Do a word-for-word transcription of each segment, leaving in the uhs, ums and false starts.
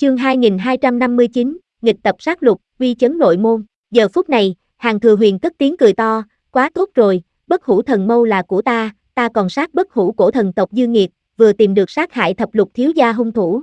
Chương hai nghìn hai trăm năm mươi chín, nghịch tập sát lục, uy chấn nội môn. Giờ phút này, Hàn Thừa Huyền cất tiếng cười to, quá tốt rồi, bất hủ thần mâu là của ta, ta còn sát bất hủ cổ thần tộc dư nghiệt, vừa tìm được sát hại thập lục thiếu gia hung thủ.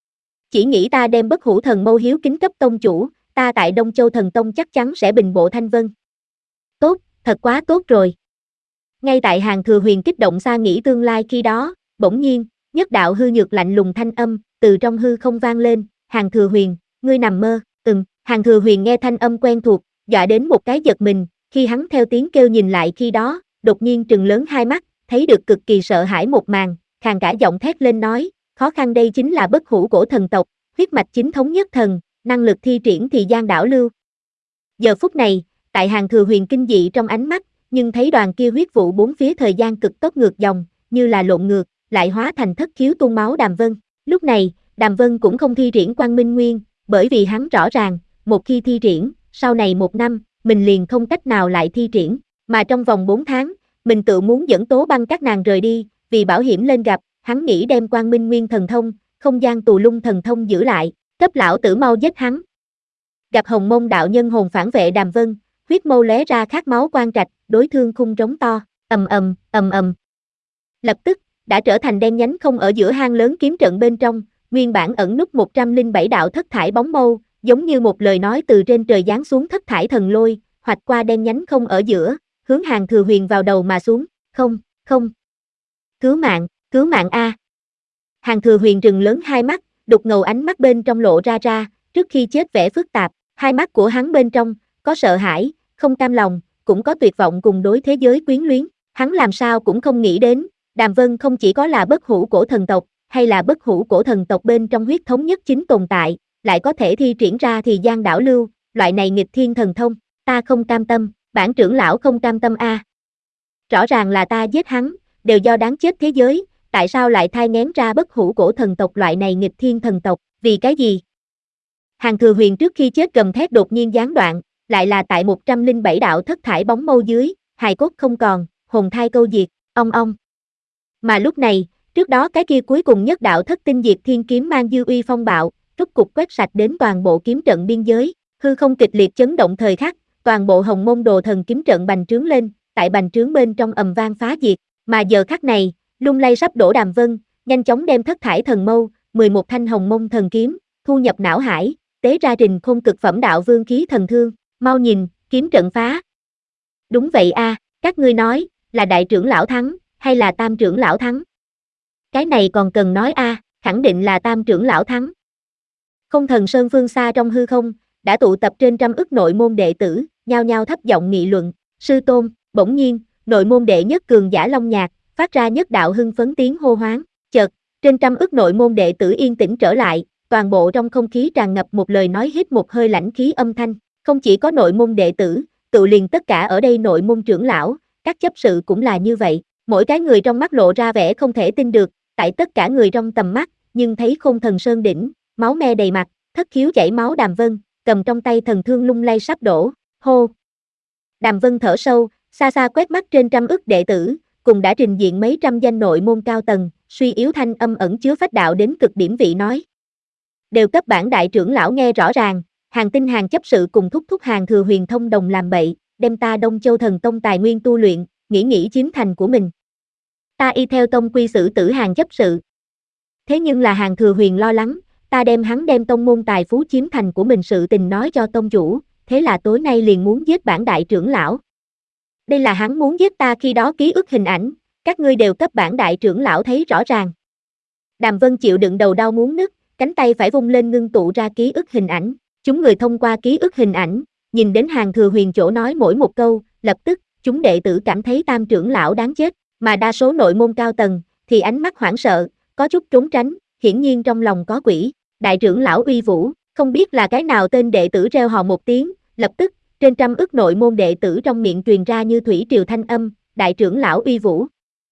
Chỉ nghĩ ta đem bất hủ thần mâu hiếu kính cấp tông chủ, ta tại Đông Châu Thần Tông chắc chắn sẽ bình bộ thanh vân. Tốt, thật quá tốt rồi. Ngay tại Hàn Thừa Huyền kích động xa nghĩ tương lai khi đó, bỗng nhiên, nhất đạo hư nhược lạnh lùng thanh âm, từ trong hư không vang lên, Hàn Thừa Huyền, ngươi nằm mơ, ừm, Hàn Thừa Huyền nghe thanh âm quen thuộc, dọa đến một cái giật mình, khi hắn theo tiếng kêu nhìn lại khi đó, đột nhiên trừng lớn hai mắt, thấy được cực kỳ sợ hãi một màn, khàn cả giọng thét lên nói, khó khăn đây chính là bất hủ cổ thần tộc, huyết mạch chính thống nhất thần, năng lực thi triển thì gian đảo lưu. Giờ phút này, tại Hàn Thừa Huyền kinh dị trong ánh mắt, nhưng thấy đoàn kia huyết vụ bốn phía thời gian cực tốc ngược dòng, như là lộn ngược, lại hóa thành thất khiếu tuôn máu Đàm Vân. Lúc này, Đàm Vân cũng không thi triển Quang Minh Nguyên, bởi vì hắn rõ ràng, một khi thi triển, sau này một năm, mình liền không cách nào lại thi triển, mà trong vòng bốn tháng, mình tự muốn dẫn Tố Băng các nàng rời đi, vì bảo hiểm lên gặp, hắn nghĩ đem Quang Minh Nguyên thần thông, không gian tù lung thần thông giữ lại, cấp lão tử mau giết hắn. Gặp Hồng Mông đạo nhân hồn phản vệ Đàm Vân, huyết mâu lóe ra khát máu quang trạch, đối thương khung trống to, ầm ầm, ầm ầm. Lập tức, đã trở thành đen nhánh không ở giữa hang lớn kiếm trận bên trong, nguyên bản ẩn núp một trăm lẻ bảy đạo thất thải bóng mâu, giống như một lời nói từ trên trời giáng xuống thất thải thần lôi, hoạch qua đen nhánh không ở giữa, hướng Hàn Thừa Huyền vào đầu mà xuống, không, không. Cứu mạng, cứu mạng a. Hàn Thừa Huyền trừng lớn hai mắt, đục ngầu ánh mắt bên trong lộ ra ra, trước khi chết vẻ phức tạp, hai mắt của hắn bên trong, có sợ hãi, không cam lòng, cũng có tuyệt vọng cùng đối thế giới quyến luyến, hắn làm sao cũng không nghĩ đến, Đàm Vân không chỉ có là bất hủ cổ thần tộc, hay là bất hủ cổ thần tộc bên trong huyết thống nhất chính tồn tại, lại có thể thi triển ra thì gian đảo lưu, loại này nghịch thiên thần thông, ta không cam tâm, bản trưởng lão không cam tâm a. Rõ ràng là ta giết hắn, đều do đáng chết thế giới, tại sao lại thai nghén ra bất hủ cổ thần tộc loại này nghịch thiên thần tộc, vì cái gì? Hàn Thừa Huyền trước khi chết gầm thét đột nhiên gián đoạn, lại là tại một trăm lẻ bảy đạo thất thải bóng mâu dưới, hài cốt không còn, hồn thai câu diệt, ong ong. Mà lúc này, trước đó cái kia cuối cùng nhất đạo thất tinh diệt thiên kiếm mang dư uy phong bạo, rút cục quét sạch đến toàn bộ kiếm trận biên giới, hư không kịch liệt chấn động thời khắc, toàn bộ Hồng Mông Đồ Thần kiếm trận bành trướng lên, tại bành trướng bên trong ầm vang phá diệt, mà giờ khắc này, lung lay sắp đổ Đàm Vân, nhanh chóng đem thất thải thần mâu, mười một thanh Hồng Mông thần kiếm, thu nhập não hải, tế ra Trình Khôn cực phẩm đạo vương khí thần thương, mau nhìn, kiếm trận phá. Đúng vậy a, các ngươi nói, là đại trưởng lão thắng, hay là tam trưởng lão thắng? Cái này còn cần nói a, khẳng định là tam trưởng lão thắng. Không Thần Sơn phương xa trong hư không, đã tụ tập trên trăm ức nội môn đệ tử, nhao nhao thấp giọng nghị luận, sư tôn, bỗng nhiên, nội môn đệ nhất cường giả Long Nhạc, phát ra nhất đạo hưng phấn tiếng hô hoáng, chợt, trên trăm ức nội môn đệ tử yên tĩnh trở lại, toàn bộ trong không khí tràn ngập một lời nói hít một hơi lãnh khí âm thanh, không chỉ có nội môn đệ tử, tự liền tất cả ở đây nội môn trưởng lão, các chấp sự cũng là như vậy, mỗi cái người trong mắt lộ ra vẻ không thể tin được, tại tất cả người trong tầm mắt, nhưng thấy Khôn Thần Sơn đỉnh, máu me đầy mặt, thất khiếu chảy máu Đàm Vân, cầm trong tay thần thương lung lay sắp đổ, hô. Đàm Vân thở sâu, xa xa quét mắt trên trăm ức đệ tử, cùng đã trình diện mấy trăm danh nội môn cao tầng, suy yếu thanh âm ẩn chứa phách đạo đến cực điểm vị nói. Đều cấp bản đại trưởng lão nghe rõ ràng, Hàn Tinh Hàn chấp sự cùng thúc thúc Hàn Thừa Huyền thông đồng làm bậy, đem ta Đông Châu Thần Tông tài nguyên tu luyện, nghĩ nghĩ chiếm thành của mình. Ta y theo tông quy xử tử Hàn chấp sự. Thế nhưng là Hàn Thừa Huyền lo lắng, ta đem hắn đem tông môn tài phú chiếm thành của mình sự tình nói cho tông chủ, thế là tối nay liền muốn giết bản đại trưởng lão. Đây là hắn muốn giết ta khi đó ký ức hình ảnh, các ngươi đều cấp bản đại trưởng lão thấy rõ ràng. Đàm Vân chịu đựng đầu đau muốn nứt, cánh tay phải vung lên ngưng tụ ra ký ức hình ảnh, chúng người thông qua ký ức hình ảnh, nhìn đến Hàn Thừa Huyền chỗ nói mỗi một câu, lập tức, chúng đệ tử cảm thấy tam trưởng lão đáng chết, mà đa số nội môn cao tầng, thì ánh mắt hoảng sợ, có chút trốn tránh, hiển nhiên trong lòng có quỷ, đại trưởng lão uy vũ, không biết là cái nào tên đệ tử reo hò một tiếng, lập tức, trên trăm ức nội môn đệ tử trong miệng truyền ra như thủy triều thanh âm, đại trưởng lão uy vũ.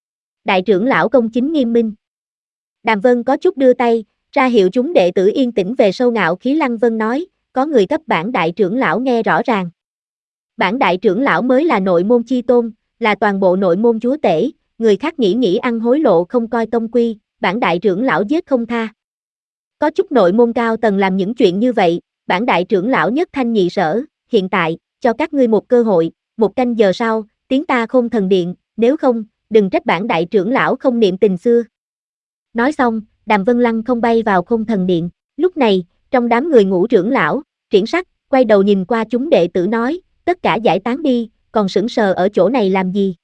Đại trưởng lão công chính nghiêm minh. Đàm Vân có chút đưa tay, ra hiệu chúng đệ tử yên tĩnh về sâu ngạo khí Lăng Vân nói, có người cấp bản đại trưởng lão nghe rõ ràng. Bản đại trưởng lão mới là nội môn chi tôn, là toàn bộ nội môn chúa tể, người khác nghĩ nghĩ ăn hối lộ không coi tông quy, bản đại trưởng lão giết không tha. Có chút nội môn cao tầng làm những chuyện như vậy, bản đại trưởng lão nhất thanh nhị sở, hiện tại, cho các ngươi một cơ hội, một canh giờ sau, tiến ta Khôn Thần Điện, nếu không, đừng trách bản đại trưởng lão không niệm tình xưa. Nói xong, Đàm Vân Lăng không bay vào Khôn Thần Điện. Lúc này, trong đám người Ngũ trưởng lão, Triển Sắc quay đầu nhìn qua chúng đệ tử nói, tất cả giải tán đi, còn sững sờ ở chỗ này làm gì?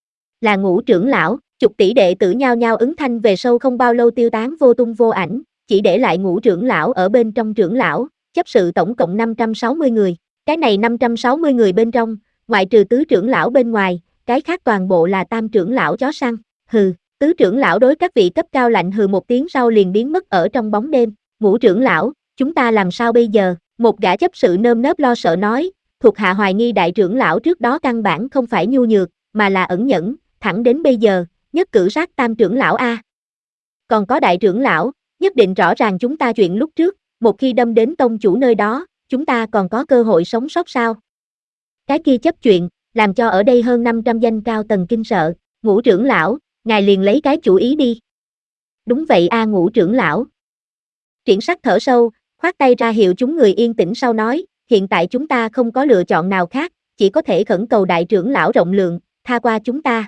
Là Ngũ trưởng lão, chục tỷ đệ tử nhao nhao ứng thanh về sau không bao lâu tiêu tán vô tung vô ảnh, chỉ để lại Ngũ trưởng lão ở bên trong trưởng lão, chấp sự tổng cộng năm trăm sáu mươi người. Cái này năm trăm sáu mươi người bên trong, ngoại trừ tứ trưởng lão bên ngoài, cái khác toàn bộ là tam trưởng lão chó săn. Hừ, tứ trưởng lão đối các vị cấp cao lạnh hừ một tiếng sau liền biến mất ở trong bóng đêm. Ngũ trưởng lão, chúng ta làm sao bây giờ? Một gã chấp sự nơm nớp lo sợ nói, thuộc hạ hoài nghi đại trưởng lão trước đó căn bản không phải nhu nhược, mà là ẩn nhẫn, thẳng đến bây giờ, nhất cử sát tam trưởng lão a. Còn có đại trưởng lão, nhất định rõ ràng chúng ta chuyện lúc trước, một khi đâm đến tông chủ nơi đó, chúng ta còn có cơ hội sống sót sao? Cái kia chấp chuyện, làm cho ở đây hơn năm trăm danh cao tầng kinh sợ. Ngũ trưởng lão, ngài liền lấy cái chủ ý đi. Đúng vậy a Ngũ trưởng lão. Triển Sắc thở sâu, khoát tay ra hiệu chúng người yên tĩnh sau nói, hiện tại chúng ta không có lựa chọn nào khác, chỉ có thể khẩn cầu đại trưởng lão rộng lượng, tha qua chúng ta.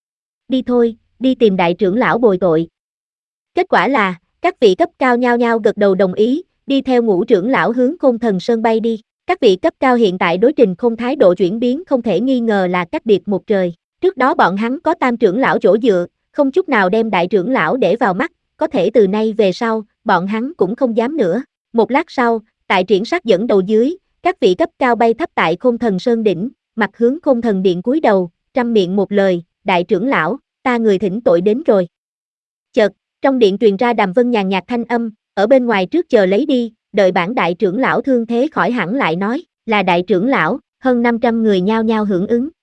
Đi thôi, đi tìm đại trưởng lão bồi tội. Kết quả là, các vị cấp cao nhao nhao gật đầu đồng ý, đi theo Ngũ trưởng lão hướng Khôn Thần Sơn bay đi. Các vị cấp cao hiện tại đối Trình Khôn thái độ chuyển biến không thể nghi ngờ là cách biệt một trời. Trước đó bọn hắn có tam trưởng lão chỗ dựa, không chút nào đem đại trưởng lão để vào mắt, có thể từ nay về sau, bọn hắn cũng không dám nữa. Một lát sau, tại Triển Sắc dẫn đầu dưới, các vị cấp cao bay thấp tại Khôn Thần Sơn đỉnh, mặt hướng Khôn Thần Điện cúi đầu, trăm miệng một lời, đại trưởng lão, ta người thỉnh tội đến rồi. Chợt, trong điện truyền ra Đàm Vân nhàn nhạt thanh âm, ở bên ngoài trước chờ lấy đi, đợi bản đại trưởng lão thương thế khỏi hẳn lại nói, là đại trưởng lão, hơn năm trăm người nhao nhao hưởng ứng.